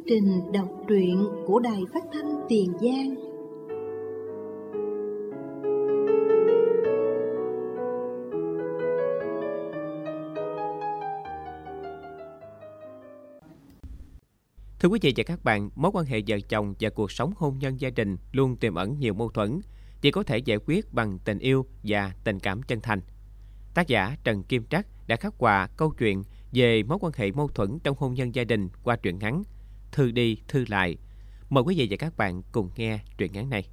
trình đọc truyện của Đài Phát thanh Tiền Giang. Thưa quý vị và các bạn, mối quan hệ vợ chồng và cuộc sống hôn nhân gia đình luôn tiềm ẩn nhiều mâu thuẫn, chỉ có thể giải quyết bằng tình yêu và tình cảm chân thành. Tác giả Trần Kim Trắc đã khắc họa câu chuyện về mối quan hệ mâu thuẫn trong hôn nhân gia đình qua truyện ngắn Thư đi thư lại. Mời quý vị và các bạn cùng nghe truyện ngắn này.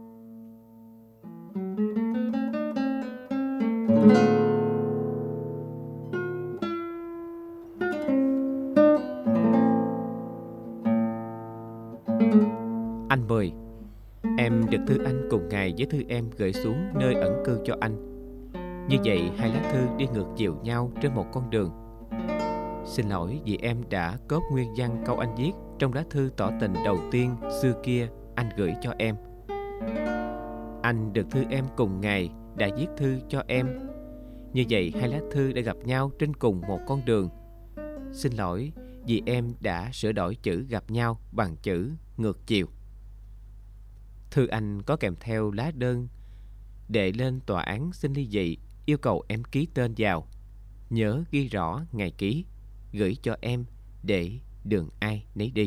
Anh 10. Em được thư anh cùng ngày với thư em gửi xuống nơi ẩn cư cho anh. Như vậy hai lá thư đi ngược chiều nhau trên một con đường. Xin lỗi vì em đã cóp nguyên văn câu anh viết trong lá thư tỏ tình đầu tiên xưa kia anh gửi cho em. Anh được thư em cùng ngày đã viết thư cho em. Như vậy hai lá thư đã gặp nhau trên cùng một con đường. Xin lỗi vì em đã sửa đổi chữ gặp nhau bằng chữ ngược chiều. Thư anh có kèm theo lá đơn đệ lên tòa án xin ly dị, yêu cầu em ký tên vào. Nhớ ghi rõ ngày ký, gửi cho em để đường ai nấy đi.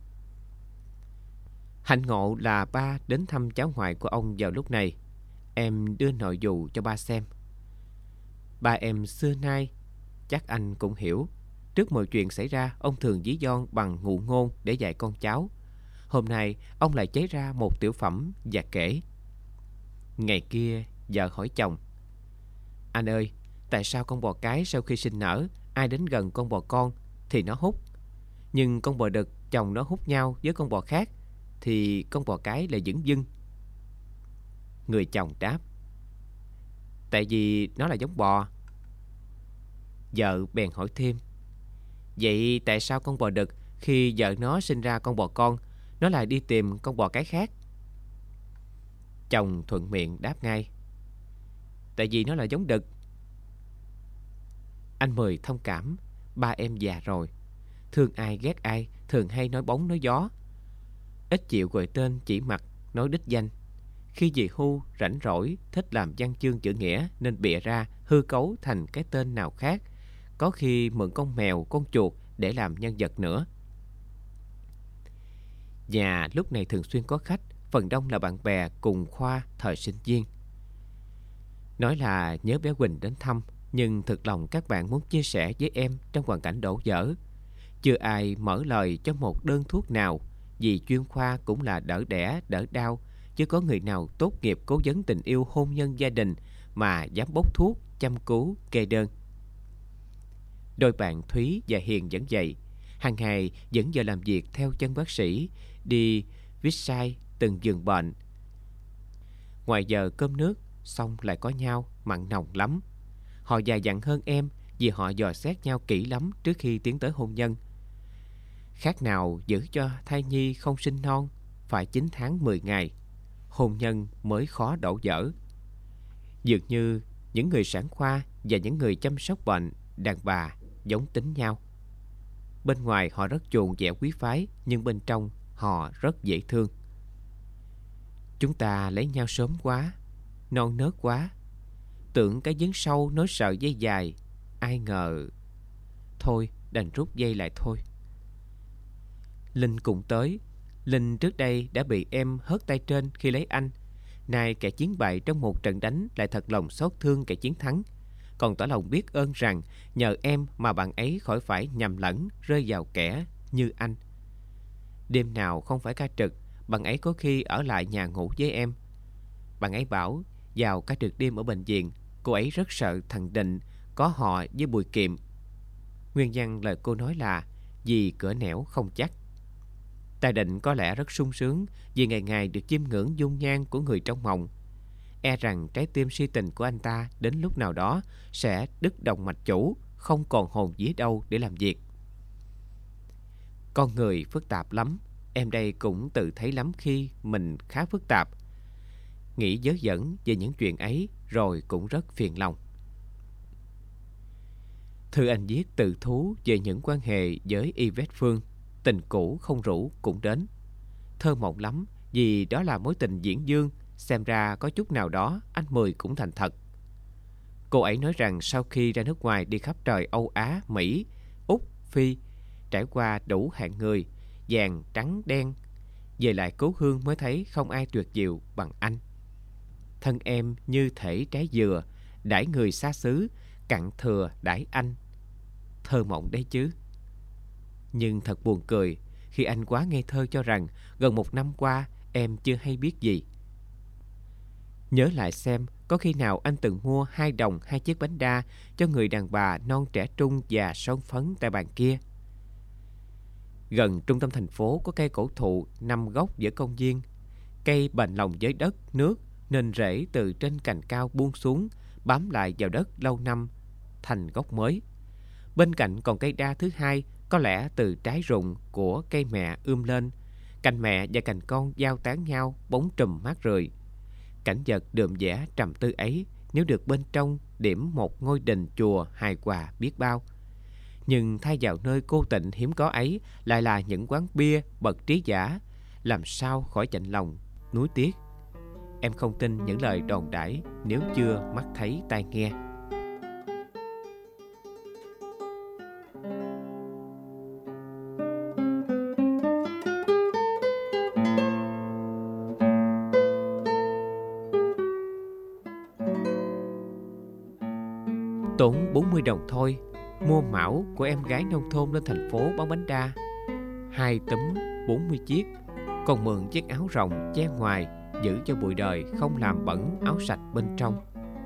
Hạnh ngộ là ba đến thăm cháu ngoại của ông vào lúc này. Em đưa nội dù cho ba xem. Ba em xưa nay, chắc anh cũng hiểu, trước mọi chuyện xảy ra ông thường ví von bằng ngụ ngôn để dạy con cháu. Hôm nay ông lại chế ra một tiểu phẩm và kể. Ngày kia vợ hỏi chồng: anh ơi, tại sao con bò cái sau khi sinh nở, ai đến gần con bò con thì nó hút, nhưng con bò đực chồng nó hút nhau với con bò khác thì con bò cái lại dửng dưng? Người chồng đáp: tại vì nó là giống bò. Vợ bèn hỏi thêm: vậy tại sao con bò đực khi vợ nó sinh ra con bò con, nó lại đi tìm con bò cái khác? Chồng thuận miệng đáp ngay: tại vì nó là giống đực. Anh 10 thông cảm, ba em già rồi, thương ai ghét ai, thường hay nói bóng nói gió, ít chịu gọi tên chỉ mặt, nói đích danh. Khi về hưu rảnh rỗi thích làm văn chương chữ nghĩa nên bịa ra hư cấu thành cái tên nào khác, có khi mượn con mèo con chuột để làm nhân vật nữa. Nhà lúc này thường xuyên có khách, phần đông là bạn bè cùng khoa thời sinh viên. Nói là nhớ bé Quỳnh đến thăm, nhưng thực lòng các bạn muốn chia sẻ với em trong hoàn cảnh đổ vỡ. Chưa ai mở lời cho một đơn thuốc nào, vì chuyên khoa cũng là đỡ đẻ đỡ đau, chứ có người nào tốt nghiệp cố vấn tình yêu hôn nhân gia đình mà dám bốc thuốc chăm cứu kê đơn. Đôi bạn Thúy và Hiền vẫn vậy, hàng ngày vẫn giờ làm việc theo chân bác sĩ, đi viết sai từng giường bệnh. Ngoài giờ cơm nước xong lại có nhau, mặn nồng lắm. Họ già dặn hơn em vì họ dò xét nhau kỹ lắm trước khi tiến tới hôn nhân. Khác nào giữ cho thai nhi không sinh non phải 9 tháng 10 ngày, hôn nhân mới khó đổ vỡ. Dường như những người sản khoa và những người chăm sóc bệnh đàn bà giống tính nhau. Bên ngoài họ rất chuộng vẻ quý phái, nhưng bên trong họ rất dễ thương. Chúng ta lấy nhau sớm quá, non nớt quá, tưởng cái giếng sâu nối sợi dây dài, ai ngờ. Thôi đành rút dây lại thôi. Linh cũng tới. Linh trước đây đã bị em hất tay trên khi lấy anh. Nay kẻ chiến bại trong một trận đánh lại thật lòng xót thương kẻ chiến thắng, còn tỏ lòng biết ơn rằng nhờ em mà bạn ấy khỏi phải nhầm lẫn rơi vào kẻ như anh. Đêm nào không phải ca trực, bạn ấy có khi ở lại nhà ngủ với em. Bạn ấy bảo vào ca trực đêm ở bệnh viện, cô ấy rất sợ thằng Định có họ với Bùi Kiệm. Nguyên văn lời cô nói là vì cửa nẻo không chắc. Ta Định có lẽ rất sung sướng vì ngày ngày được chiêm ngưỡng dung nhan của người trong mộng. E rằng trái tim si tình của anh ta đến lúc nào đó sẽ đứt động mạch chủ, không còn hồn vía đâu để làm việc. Con người phức tạp lắm. Em đây cũng tự thấy lắm khi mình khá phức tạp. Nghĩ dớ dẫn về những chuyện ấy rồi cũng rất phiền lòng. Thư anh viết tự thú về những quan hệ với Yvette Phương. tình cũ không rủ cũng đến. Thơ mộng lắm, vì đó là mối tình diễn dương, xem ra có chút nào đó anh Mười cũng thành thật. Cô ấy nói rằng sau khi ra nước ngoài đi khắp trời Âu Á, Mỹ, Úc, Phi, trải qua đủ hạng người, vàng, trắng, đen, về lại cố hương mới thấy không ai tuyệt diệu bằng anh. Thân em như thể trái dừa, đãi người xa xứ, cặn thừa đãi anh. Thơ mộng đấy chứ. Nhưng thật buồn cười khi anh quá ngây thơ cho rằng gần 1 năm qua em chưa hay biết gì. Nhớ lại xem có khi nào anh từng mua 2 đồng 2 chiếc bánh đa cho người đàn bà non trẻ trung và son phấn tại bàn kia. Gần trung tâm thành phố có cây cổ thụ nằm gốc giữa công viên. Cây bền lòng với đất, nước nên rễ từ trên cành cao buông xuống, bám lại vào đất lâu năm thành gốc mới. Bên cạnh còn cây đa thứ hai, có lẽ từ trái rụng của cây mẹ lên. Cành mẹ và cành con giao tán nhau, bóng trùm mát rượi. Cảnh vật đượm vẻ trầm tư ấy nếu được bên trong điểm một ngôi đình chùa hài hòa biết bao. Nhưng thay vào nơi cô tịnh hiếm có ấy lại là những quán bia bậc trí giả, làm sao khỏi chạnh lòng nuối tiếc. Em không tin những lời đồn đãi nếu chưa mắt thấy tai nghe. Tốn 40 đồng thôi, mua mão của em gái nông thôn lên thành phố bán bánh đa. 2 túm 40 chiếc, còn mượn chiếc áo rộng che ngoài, giữ cho bụi đời không làm bẩn áo sạch bên trong.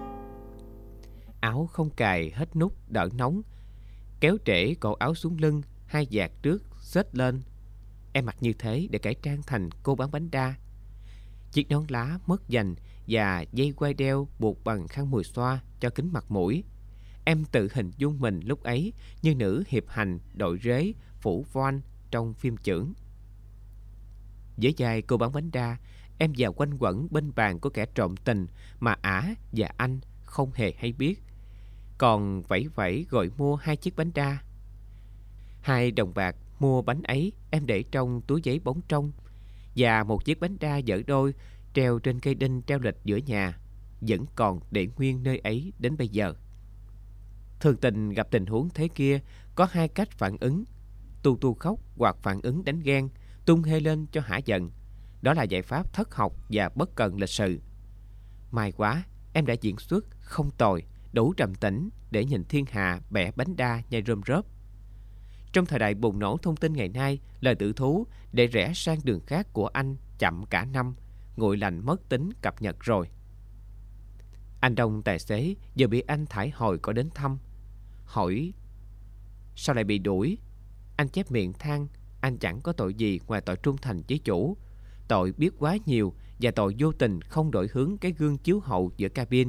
Áo không cài hết nút đỡ nóng, kéo trễ cổ áo xuống lưng, 2 vạt trước xết lên. Em mặc như thế để cải trang thành cô bán bánh đa. Chiếc nón lá mất dành và dây quai đeo buộc bằng khăn mùi xoa cho kín mặt mũi. Em tự hình dung mình lúc ấy như nữ hiệp hành đội rế phủ voan trong phim chưởng. Với vai cô bán bánh đa, em vào quanh quẩn bên bàn của kẻ trộm tình mà ả và anh không hề hay biết, còn vẫy vẫy gọi mua 2 chiếc bánh đa. 2 đồng bạc mua bánh ấy em để trong túi giấy bóng trong, và 1 chiếc bánh đa dở đôi treo trên cây đinh treo lịch giữa nhà, vẫn còn để nguyên nơi ấy đến bây giờ. Thường tình gặp tình huống thế kia có 2 cách phản ứng: tu tu khóc hoặc phản ứng đánh ghen, tung hê lên cho hả giận. Đó là giải pháp thất học và bất cần lịch sự. May quá em đã diễn xuất không tồi, đủ trầm tĩnh để nhìn thiên hạ bẻ bánh đa nhai rôm rớp. Trong thời đại bùng nổ thông tin ngày nay, lời tự thú để rẽ sang đường khác của anh chậm cả năm, nguội lạnh mất tính cập nhật rồi. Anh Đông tài xế giờ bị anh thải hồi có đến thăm, hỏi sao lại bị đuổi. Anh chép miệng than anh chẳng có tội gì ngoài tội trung thành với chủ, tội biết quá nhiều và tội vô tình không đổi hướng cái gương chiếu hậu giữa cabin.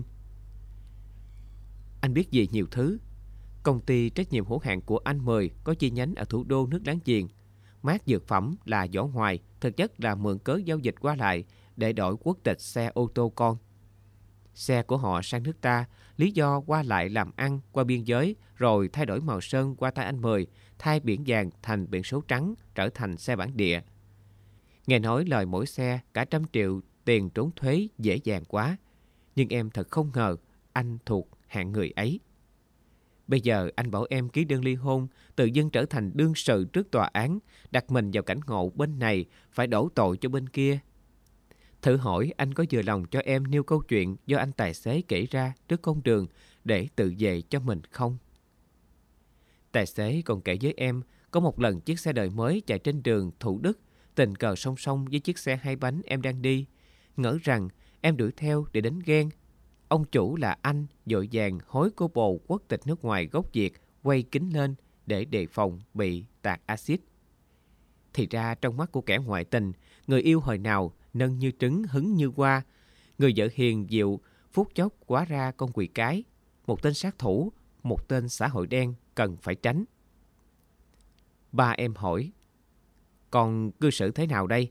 Anh biết gì nhiều thứ. Công ty trách nhiệm hữu hạn của anh Mười có chi nhánh ở thủ đô nước láng giềng. Mác dược phẩm là vỏ ngoài, thực chất là mượn cớ giao dịch qua lại để đổi quốc tịch xe ô tô con. Xe của họ sang nước ta, lý do qua lại làm ăn qua biên giới, rồi thay đổi màu sơn qua tay anh Mười, thay biển vàng thành biển số trắng, trở thành xe bản địa. Nghe nói lời mỗi xe cả 100 triệu tiền trốn thuế dễ dàng quá, nhưng em thật không ngờ anh thuộc hạng người ấy. Bây giờ anh bảo em ký đơn ly hôn, tự dưng trở thành đương sự trước tòa án, đặt mình vào cảnh ngộ bên này phải đổ tội cho bên kia. Thử hỏi anh có vừa lòng cho em nêu câu chuyện do anh tài xế kể ra trước công đường để tự về cho mình không? Tài xế còn kể với em có một lần chiếc xe đời mới chạy trên đường Thủ Đức tình cờ song song với chiếc xe 2 bánh em đang đi, ngỡ rằng em đuổi theo để đánh ghen. Ông chủ là anh vội vàng hối cô bồ quốc tịch nước ngoài gốc Việt quay kính lên để đề phòng bị tạt axit. Thì ra trong mắt của kẻ ngoại tình, người yêu hồi nào nâng như trứng hứng như hoa, người vợ hiền dịu phút chốc hóa ra con quỷ cái, một tên sát thủ, một tên xã hội đen cần phải tránh. Ba em hỏi, con cư xử thế nào đây?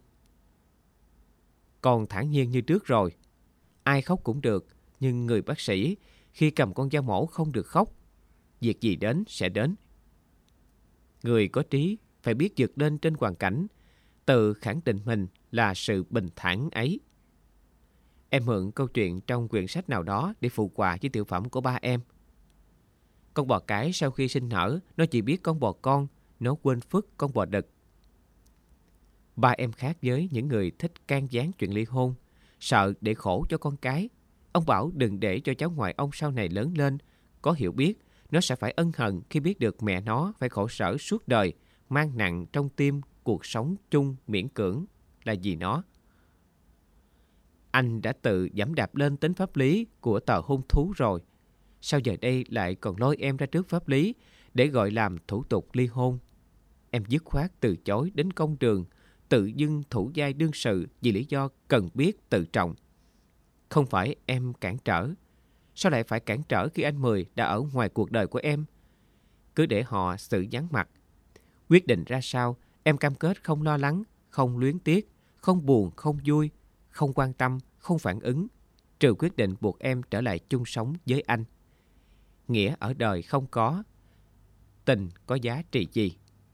Con thản nhiên như trước rồi. Ai khóc cũng được, nhưng người bác sĩ khi cầm con dao mổ không được khóc. Việc gì đến sẽ đến. Người có trí phải biết vượt lên trên hoàn cảnh, tự khẳng định mình là sự bình thản ấy. Em mượn câu chuyện trong quyển sách nào đó để phụ họa với tiểu phẩm của ba em. Con bò cái sau khi sinh nở, nó chỉ biết con bò con, nó quên phức con bò đực. Ba em khác với những người thích can gián chuyện ly hôn, sợ để khổ cho con cái. Ông bảo đừng để cho cháu ngoại ông sau này lớn lên, có hiểu biết, nó sẽ phải ân hận khi biết được mẹ nó phải khổ sở suốt đời, mang nặng trong tim cuộc sống chung miễn cưỡng là vì nó. Anh đã tự giẫm đạp lên tính pháp lý của tờ hôn thú rồi. Sao giờ đây lại còn lôi em ra trước pháp lý để gọi làm thủ tục ly hôn? Em dứt khoát từ chối đến công trường, tự dưng thủ vai đương sự vì lý do cần biết tự trọng. Không phải em cản trở. Sao lại phải cản trở khi anh Mười đã ở ngoài cuộc đời của em? Cứ để họ xử vắng mặt. Quyết định ra sao, em cam kết không lo lắng, không luyến tiếc, không buồn, không vui, không quan tâm, không phản ứng, trừ quyết định buộc em trở lại chung sống với anh. Nghĩa ở đời không có, tình có giá trị gì?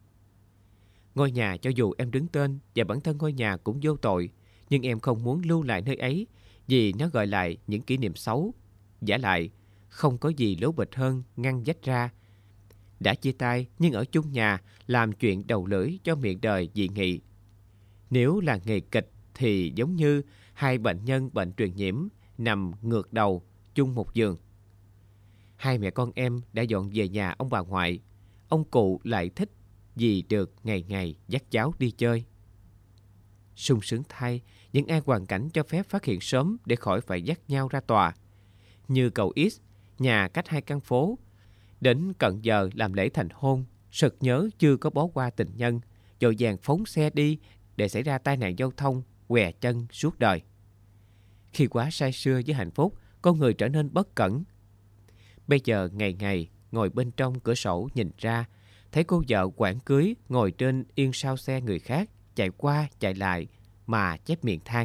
Ngôi nhà cho dù em đứng tên và bản thân ngôi nhà cũng vô tội, nhưng em không muốn lưu lại nơi ấy vì nó gợi lại những kỷ niệm xấu. Vả lại, không có gì lố bịch hơn ngăn vách ra. Đã chia tay nhưng ở chung nhà làm chuyện đầu lưỡi cho miệng đời dị nghị. Nếu là nghề kịch thì giống như hai bệnh nhân bệnh truyền nhiễm nằm ngược đầu chung một giường. Hai mẹ con em đã dọn về nhà ông bà ngoại. Ông cụ lại thích vì được ngày ngày dắt cháu đi chơi. Sung sướng thay, những ai hoàn cảnh cho phép phát hiện sớm để khỏi phải dắt nhau ra tòa. Như cậu X, nhà cách 2 căn phố. Đến cận giờ làm lễ thành hôn, sực nhớ chưa có bó hoa tình nhân, vội vàng phóng xe đi để xảy ra tai nạn giao thông, què chân suốt đời. Khi quá say sưa với hạnh phúc, con người trở nên bất cẩn. Bây giờ ngày ngày ngồi bên trong cửa sổ nhìn ra, thấy cô vợ quản cưới ngồi trên yên sau xe người khác, chạy qua chạy lại mà chép miệng than.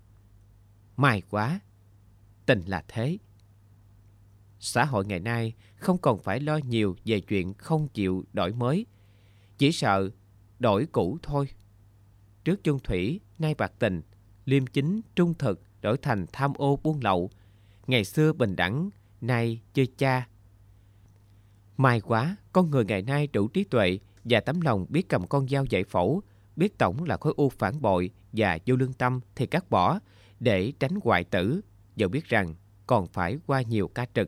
May quá, tình là thế. Xã hội ngày nay không còn phải lo nhiều về chuyện không chịu đổi mới, chỉ sợ đổi cũ thôi. Trước chung thủy, nay bạc tình, liêm chính, trung thực đổi thành tham ô buôn lậu. Ngày xưa bình đẳng, nay chơi cha. May quá, con người ngày nay đủ trí tuệ và tấm lòng biết cầm con dao dạy phẫu, biết tổng là khối u phản bội và vô lương tâm thì cắt bỏ để tránh hoại tử, dẫu biết rằng còn phải qua nhiều ca trực.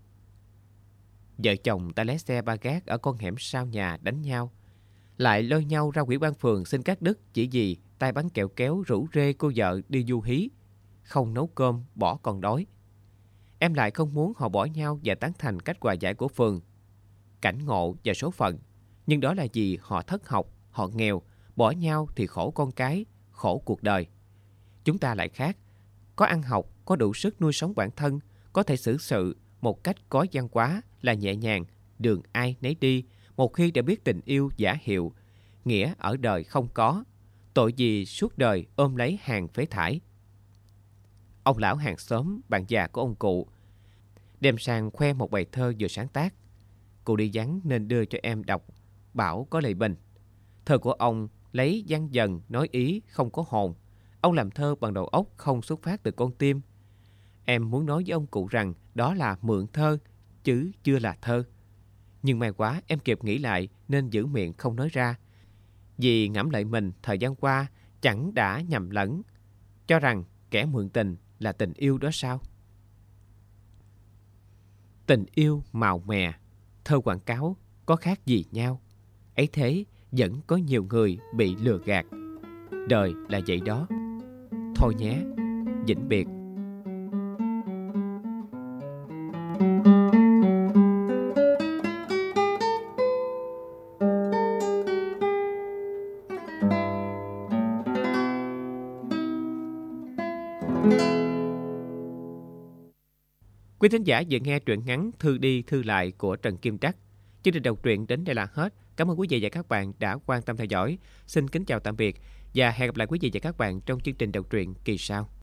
Vợ chồng ta lái xe ba gác ở con hẻm sau nhà đánh nhau, lại lôi nhau ra ủy ban phường xin cắt đứt chỉ vì tay bắn kẹo kéo rủ rê cô vợ đi du hí, không nấu cơm bỏ con đói. Em lại không muốn họ bỏ nhau và tán thành cách hòa giải của phường. Cảnh ngộ và số phận, nhưng đó là vì họ thất học, họ nghèo, bỏ nhau thì khổ con cái, khổ cuộc đời. Chúng ta lại khác, có ăn học, có đủ sức nuôi sống bản thân, có thể xử sự một cách có văn hóa là nhẹ nhàng, đường ai nấy đi. Một khi đã biết tình yêu giả hiệu, nghĩa ở đời không có, tội gì suốt đời ôm lấy hàng phế thải. Ông lão hàng xóm, bạn già của ông cụ, đem sang khoe một bài thơ vừa sáng tác. Cụ đi vắng nên đưa cho em đọc, bảo có lời bình. Thơ của ông lấy văn dần nói ý không có hồn. Ông làm thơ bằng đầu óc không xuất phát từ con tim. Em muốn nói với ông cụ rằng đó là mượn thơ, chứ chưa là thơ. Nhưng may quá em kịp nghĩ lại nên giữ miệng không nói ra. Vì ngẫm lại mình thời gian qua chẳng đã nhầm lẫn, cho rằng kẻ mượn tình là tình yêu đó sao? Tình yêu màu mè, thơ quảng cáo có khác gì nhau. Ấy thế vẫn có nhiều người bị lừa gạt. Đời là vậy đó. Thôi nhé, vĩnh biệt. Quý thính giả vừa nghe truyện ngắn Thư đi thư lại của Trần Kim Trắc. Chương trình đọc truyện đến đây là hết. Cảm ơn quý vị và các bạn đã quan tâm theo dõi. Xin kính chào tạm biệt và hẹn gặp lại quý vị và các bạn trong chương trình đọc truyện kỳ sau.